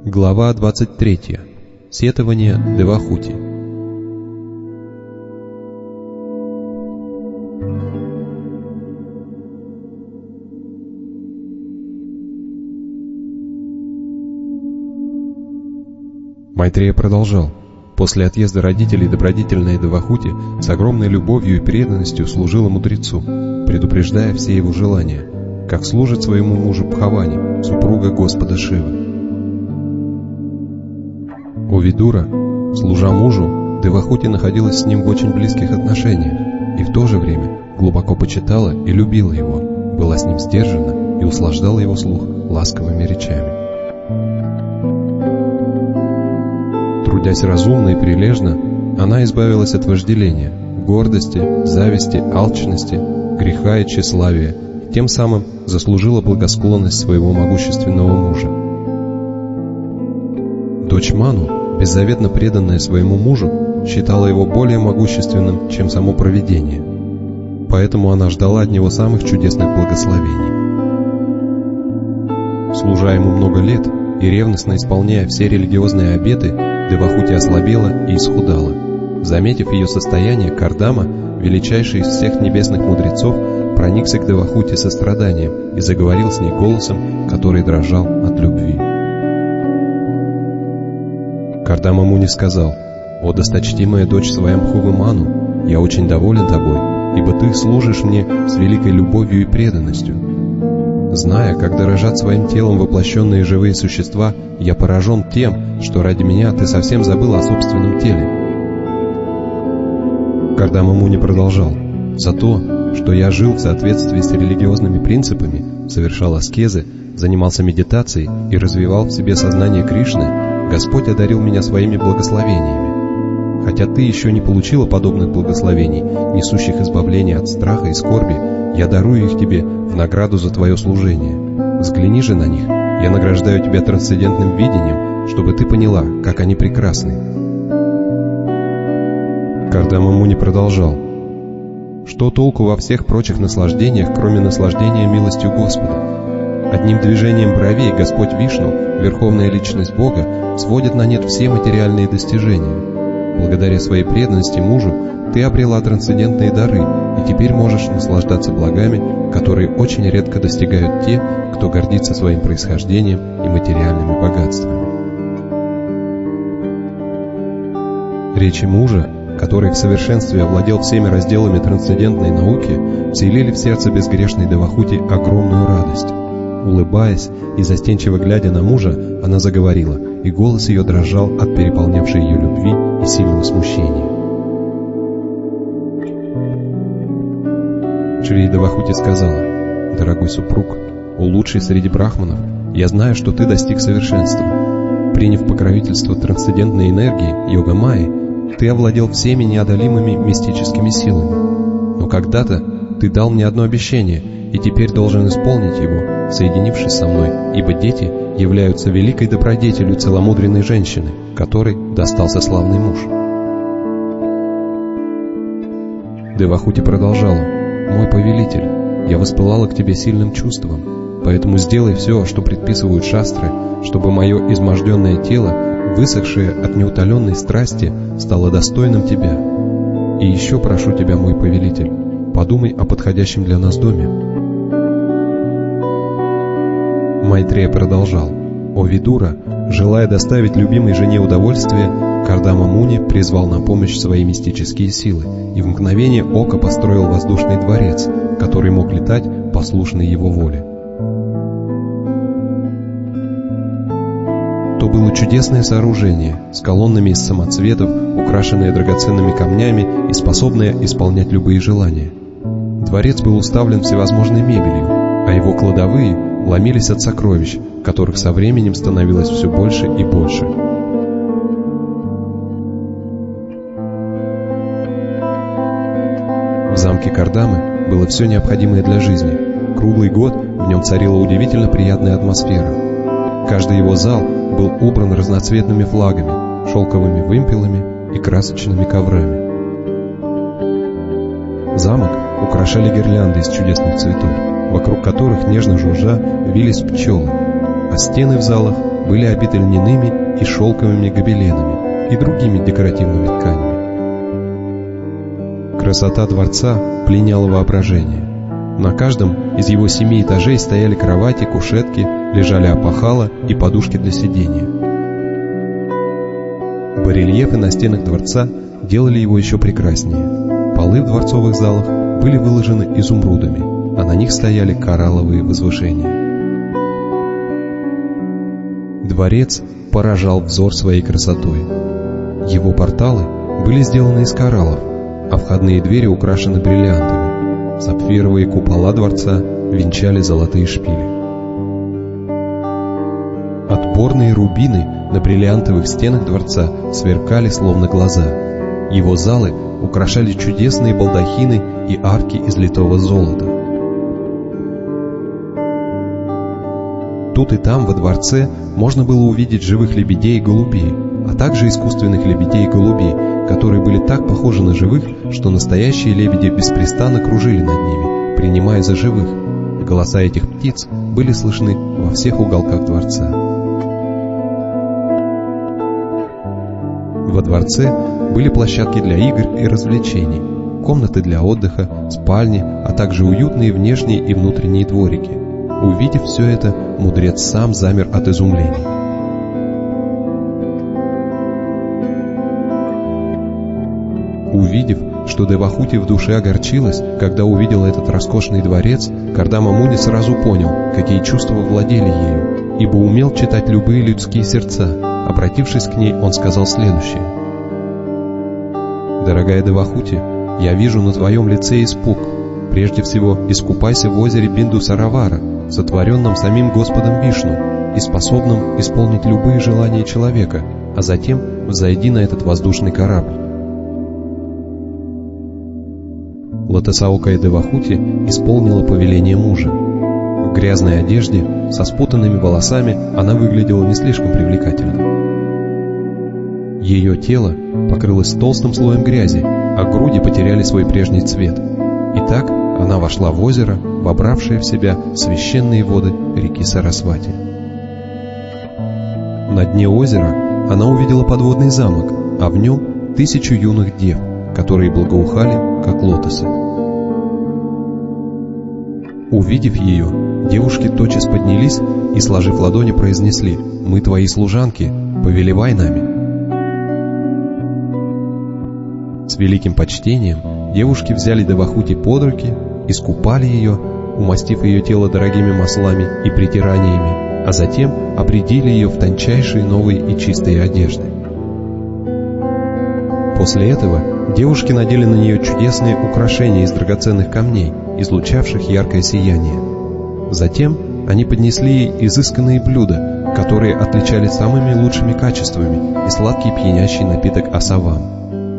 Глава 23. Сетование Девахути. Майтрея продолжал. После отъезда родителей добродетельная Девахути с огромной любовью и преданностью служила мудрецу, предупреждая все его желания, как служит своему мужу Бхавани, супруга Господа Шивы. У Видура, служа мужу, Девахути находилась с ним в очень близких отношениях и в то же время глубоко почитала и любила его, была с ним сдержана и услаждала его слух ласковыми речами. Трудясь разумно и прилежно, она избавилась от вожделения, гордости, зависти, алчности, греха и тщеславия, и тем самым заслужила благосклонность своего могущественного мужа. Дочь Ману, беззаветно преданная своему мужу, считала его более могущественным, чем само провидение. Поэтому она ждала от него самых чудесных благословений. Служа ему много лет и ревностно исполняя все религиозные обеты, Девахути ослабела и исхудала. Заметив ее состояние, Кардама, величайший из всех небесных мудрецов, проникся к Девахути состраданием и заговорил с ней голосом, который дрожал от любви. Кардама Муни сказал: «О, досточтимая дочь Сваямбхувы Ману, я очень доволен тобой, ибо ты служишь мне с великой любовью и преданностью. Зная, как дорожат своим телом воплощенные живые существа, я поражен тем, что ради меня ты совсем забыл о собственном теле». Кардама Муни продолжал: «За то, что я жил в соответствии с религиозными принципами, совершал аскезы, занимался медитацией и развивал в себе сознание Кришны, Господь одарил меня своими благословениями. Хотя ты еще не получила подобных благословений, несущих избавление от страха и скорби, я дарую их тебе в награду за твое служение. Взгляни же на них, я награждаю тебя трансцендентным видением, чтобы ты поняла, как они прекрасны». Кардама Муни продолжал: «Что толку во всех прочих наслаждениях, кроме наслаждения милостью Господа? Одним движением бровей Господь Вишну, Верховная Личность Бога, сводит на нет все материальные достижения. Благодаря своей преданности мужу ты обрела трансцендентные дары и теперь можешь наслаждаться благами, которые очень редко достигают те, кто гордится своим происхождением и материальными богатствами». Речи мужа, который в совершенстве овладел всеми разделами трансцендентной науки, вселили в сердце безгрешной Девахути огромную радость. Улыбаясь и застенчиво глядя на мужа, она заговорила, и голос ее дрожал от переполнявшей ее любви и сильного смущения. Шри Девахути сказала: «Дорогой супруг, о лучший среди брахманов, я знаю, что ты достиг совершенства. Приняв покровительство трансцендентной энергии, йога-майи, ты овладел всеми неодолимыми мистическими силами. Но когда-то ты дал мне одно обещание, и теперь должен исполнить его, соединившись со мной, ибо дети являются великой добродетелью целомудренной женщины, которой достался славный муж». Девахути продолжала: «Мой повелитель, я воспылала к тебе сильным чувством, поэтому сделай все, что предписывают шастры, чтобы мое изможденное тело, высохшее от неутоленной страсти, стало достойным тебя. И еще прошу тебя, мой повелитель, подумай о подходящем для нас доме». Майтрея продолжал: «О Видура, желая доставить любимой жене удовольствие, Кардама Муни призвал на помощь свои мистические силы и в мгновение ока построил воздушный дворец, который мог летать, послушный его воле. То было чудесное сооружение с колоннами из самоцветов, украшенное драгоценными камнями и способное исполнять любые желания. Дворец был уставлен всевозможной мебелью, а его кладовые ломились от сокровищ, которых со временем становилось все больше и больше. В замке Кардамы было все необходимое для жизни. Круглый год в нем царила удивительно приятная атмосфера. Каждый его зал был убран разноцветными флагами, шелковыми вымпелами и красочными коврами. Замок украшали гирлянды из чудесных цветов, вокруг которых нежно жужжа вились пчелы, а стены в залах были обиты льняными и шелковыми гобеленами и другими декоративными тканями. Красота дворца пленяла воображение. На каждом из его 7 этажей стояли кровати, кушетки, лежали опахала и подушки для сидения. Барельефы на стенах дворца делали его еще прекраснее. Полы в дворцовых залах были выложены изумрудами, а на них стояли коралловые возвышения. Дворец поражал взор своей красотой. Его порталы были сделаны из кораллов, а входные двери украшены бриллиантами. Сапфировые купола дворца венчали золотые шпили. Отборные рубины на бриллиантовых стенах дворца сверкали словно глаза. Его залы украшали чудесные балдахины и арки из литого золота. Тут и там во дворце можно было увидеть живых лебедей и голубей, а также искусственных лебедей и голубей, которые были так похожи на живых, что настоящие лебеди беспрестанно кружили над ними, принимая за живых. Голоса этих птиц были слышны во всех уголках дворца. Во дворце были площадки для игр и развлечений, комнаты для отдыха, спальни, а также уютные внешние и внутренние дворики. Увидев все это, мудрец сам замер от изумления. Увидев, что Девахути в душе огорчилась, когда увидела этот роскошный дворец, Кардама Муни сразу понял, какие чувства владели ею, ибо умел читать любые людские сердца. Обратившись к ней, он сказал следующее: «Дорогая Девахути, я вижу на твоем лице испуг. Прежде всего, искупайся в озере Бинду-Саравара, сотворенном самим Господом Вишну и способном исполнить любые желания человека, а затем взойди на этот воздушный корабль». Лотосаокая Девахути исполнила повеление мужа. В грязной одежде, со спутанными волосами, она выглядела не слишком привлекательно. Ее тело покрылось толстым слоем грязи, а груди потеряли свой прежний цвет. Итак, она вошла в озеро, вобравшее в себя священные воды реки Сарасвати. На дне озера она увидела подводный замок, а в нем 1000 юных дев, которые благоухали, как лотосы. Увидев ее, девушки тотчас поднялись и, сложив ладони, произнесли: «Мы твои служанки, повелевай нами». С великим почтением девушки взяли Девахути под руки, искупали ее, умастив ее тело дорогими маслами и притираниями, а затем обрядили ее в тончайшие новые и чистые одежды. После этого девушки надели на нее чудесные украшения из драгоценных камней, излучавших яркое сияние. Затем они поднесли ей изысканные блюда, которые отличались самыми лучшими качествами, и сладкий пьянящий напиток асавам.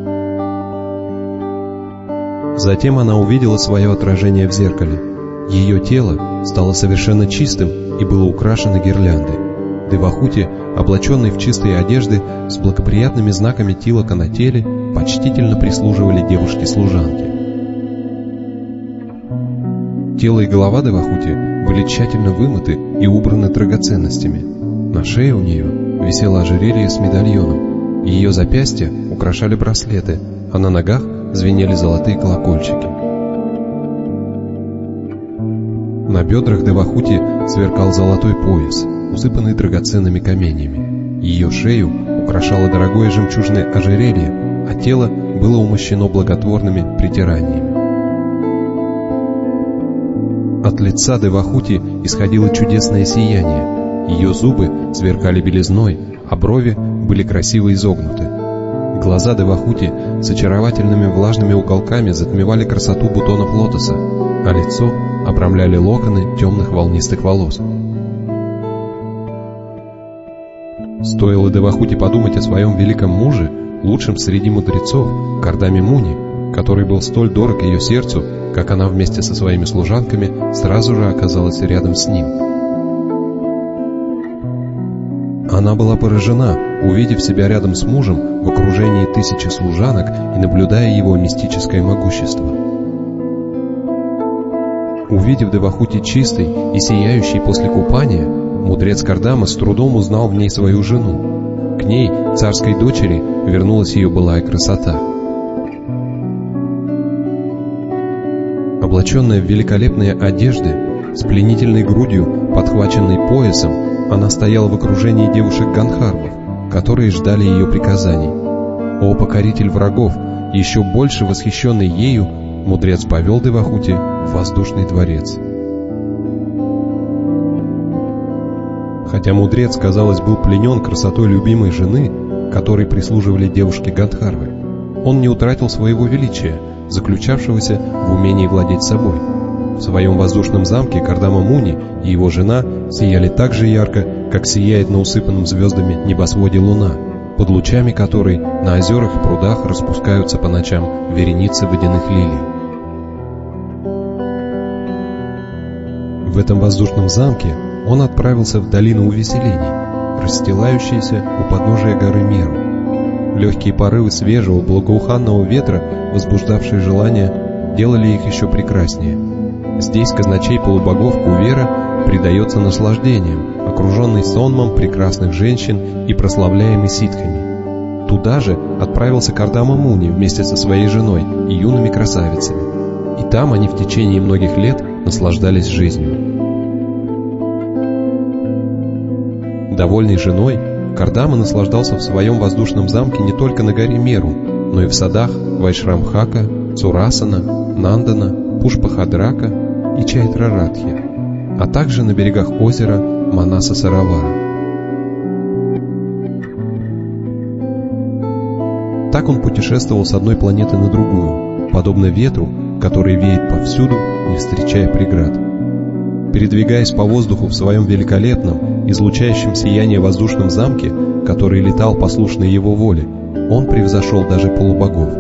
Затем она увидела свое отражение в зеркале. Ее тело стало совершенно чистым и было украшено гирляндой. Девахути, облаченный в чистые одежды с благоприятными знаками тилока на теле, почтительно прислуживали девушке-служанке. Тело и голова Девахути были тщательно вымыты и убраны драгоценностями. На шее у нее висело ожерелье с медальоном, ее запястья украшали браслеты, а на ногах звенели золотые колокольчики. На бедрах Девахути сверкал золотой пояс, усыпанный драгоценными каменьями. Ее шею украшало дорогое жемчужное ожерелье, а тело было умощено благотворными притираниями. От лица Девахути исходило чудесное сияние. Ее зубы сверкали белизной, а брови были красиво изогнуты. Глаза Девахути с очаровательными влажными уголками затмевали красоту бутонов лотоса, а лицо обрамляли локоны темных волнистых волос. Стоило Девахути подумать о своем великом муже, лучшем среди мудрецов, Кардаме Муни, который был столь дорог ее сердцу, как она вместе со своими служанками сразу же оказалась рядом с ним. Она была поражена, увидев себя рядом с мужем в окружении 1000 служанок и наблюдая его мистическое могущество. Увидев Девахути чистой и сияющей после купания, мудрец Кардама с трудом узнал в ней свою жену. К ней, царской дочери, вернулась ее былая красота. Облаченная в великолепные одежды, с пленительной грудью, подхваченной поясом, она стояла в окружении девушек-ганхарвов, которые ждали ее приказаний. О, покоритель врагов! Еще больше восхищенный ею, мудрец повел Девахути в воздушный дворец. Хотя мудрец, казалось, был пленен красотой любимой жены, которой прислуживали девушки-ганхарвы, он не утратил своего величия, заключавшегося в умении владеть собой. В своем воздушном замке Кардама Муни и его жена сияли так же ярко, как сияет на усыпанном звездами небосводе луна, под лучами которой на озерах и прудах распускаются по ночам вереницы водяных лилий. В этом воздушном замке он отправился в долину увеселений, расстилающуюся у подножия горы Меру. Легкие порывы свежего, благоуханного ветра, возбуждавшие желание, делали их еще прекраснее. Здесь казначей полубогов Кувера предается наслаждениям, окруженный сонмом прекрасных женщин и прославляемый ситхами. Туда же отправился Кардама Муни вместе со своей женой и юными красавицами. И там они в течение многих лет наслаждались жизнью. Довольный женой, Кардама наслаждался в своем воздушном замке не только на горе Меру, но и в садах Вайшрамхака, Цурасана, Нандана, Пушпахадрака и Чайтрарадхи, а также на берегах озера Манаса-Саравара. Так он путешествовал с одной планеты на другую, подобно ветру, который веет повсюду, не встречая преград. Передвигаясь по воздуху в своем великолепном, излучающем сияние воздушном замке, который летал послушно его воле, он превзошел даже полубогов.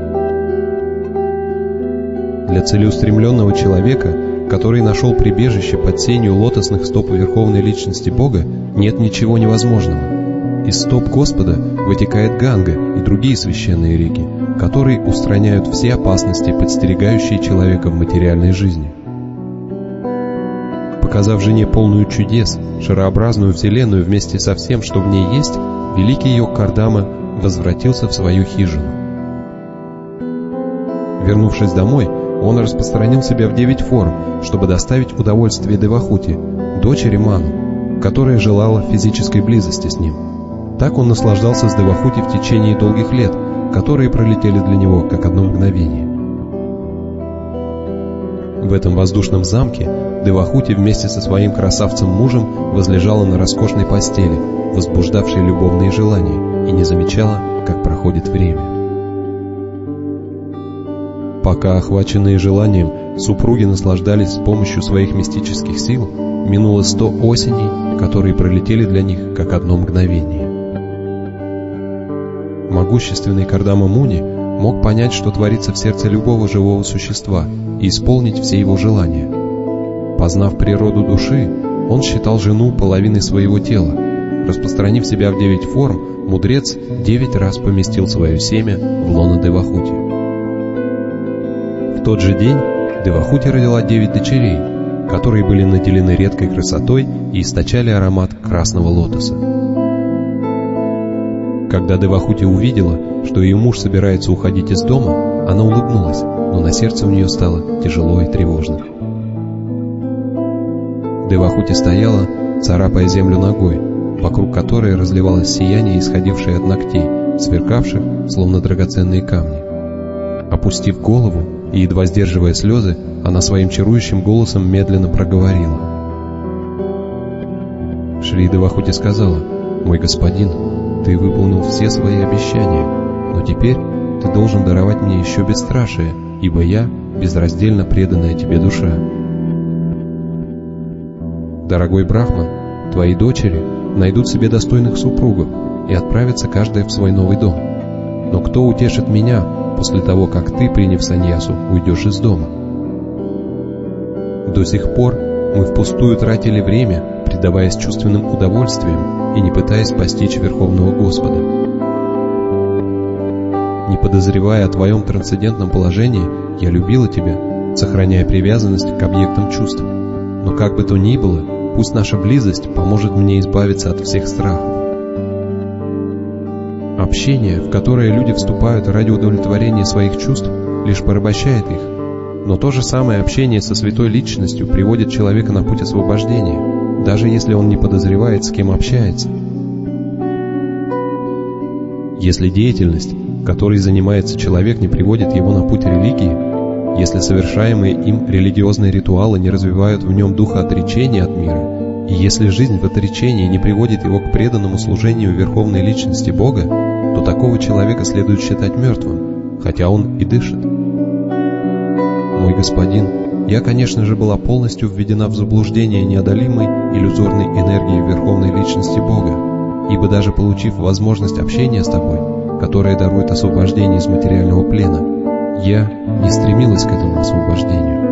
Для целеустремленного человека, который нашел прибежище под сенью лотосных стоп Верховной Личности Бога, нет ничего невозможного. Из стоп Господа вытекает Ганга и другие священные реки, которые устраняют все опасности, подстерегающие человека в материальной жизни. Показав жене полную чудес, шарообразную вселенную вместе со всем, что в ней есть, великий йог Кардама возвратился в свою хижину. Вернувшись домой, он распространил себя в 9 форм, чтобы доставить удовольствие Девахути, дочери Ману, которая желала физической близости с ним. Так он наслаждался с Девахути в течение долгих лет, которые пролетели для него как одно мгновение. В этом воздушном замке Девахути вместе со своим красавцем-мужем возлежала на роскошной постели, возбуждавшей любовные желания, и не замечала, как проходит время. Пока, охваченные желанием, супруги наслаждались с помощью своих мистических сил, минуло 100 осеней, которые пролетели для них как одно мгновение. Могущественный Кардама Муни мог понять, что творится в сердце любого живого существа, и исполнить все его желания. Познав природу души, он считал жену половиной своего тела. Распространив себя в 9 форм, мудрец 9 раз поместил свое семя в лоно Девахути. В тот же день Девахути родила 9 дочерей, которые были наделены редкой красотой и источали аромат красного лотоса. Когда Девахути увидела, что ее муж собирается уходить из дома, она улыбнулась, но на сердце у нее стало тяжело и тревожно. Девахути стояла, царапая землю ногой, вокруг которой разливалось сияние, исходившее от ногтей, сверкавших, словно драгоценные камни. Опустив голову и едва сдерживая слезы, она своим чарующим голосом медленно проговорила. Шри Девахути сказала: «Мой господин, ты выполнил все свои обещания, но теперь ты должен даровать мне еще бесстрашие, ибо я безраздельно преданная тебе душа. Дорогой Брахман, твои дочери найдут себе достойных супругов и отправятся каждая в свой новый дом. Но кто утешит меня после того, как ты, приняв саньясу, уйдешь из дома? До сих пор мы впустую тратили время, предаваясь чувственным удовольствиям и не пытаясь постичь Верховного Господа. Не подозревая о твоем трансцендентном положении, я любила тебя, сохраняя привязанность к объектам чувств. Но как бы то ни было, пусть наша близость поможет мне избавиться от всех страхов. Общение, в которое люди вступают ради удовлетворения своих чувств, лишь порабощает их, но то же самое общение со святой личностью приводит человека на путь освобождения, даже если он не подозревает, с кем общается. Если деятельность, которой занимается человек, не приводит его на путь религии, если совершаемые им религиозные ритуалы не развивают в нем духа отречения от мира, и если жизнь в отречении не приводит его к преданному служению Верховной Личности Бога, то такого человека следует считать мертвым, хотя он и дышит. Мой господин, я, конечно же, была полностью введена в заблуждение неодолимой иллюзорной энергии Верховной Личности Бога, ибо даже получив возможность общения с тобой, которая дарует освобождение из материального плена, я не стремилась к этому освобождению.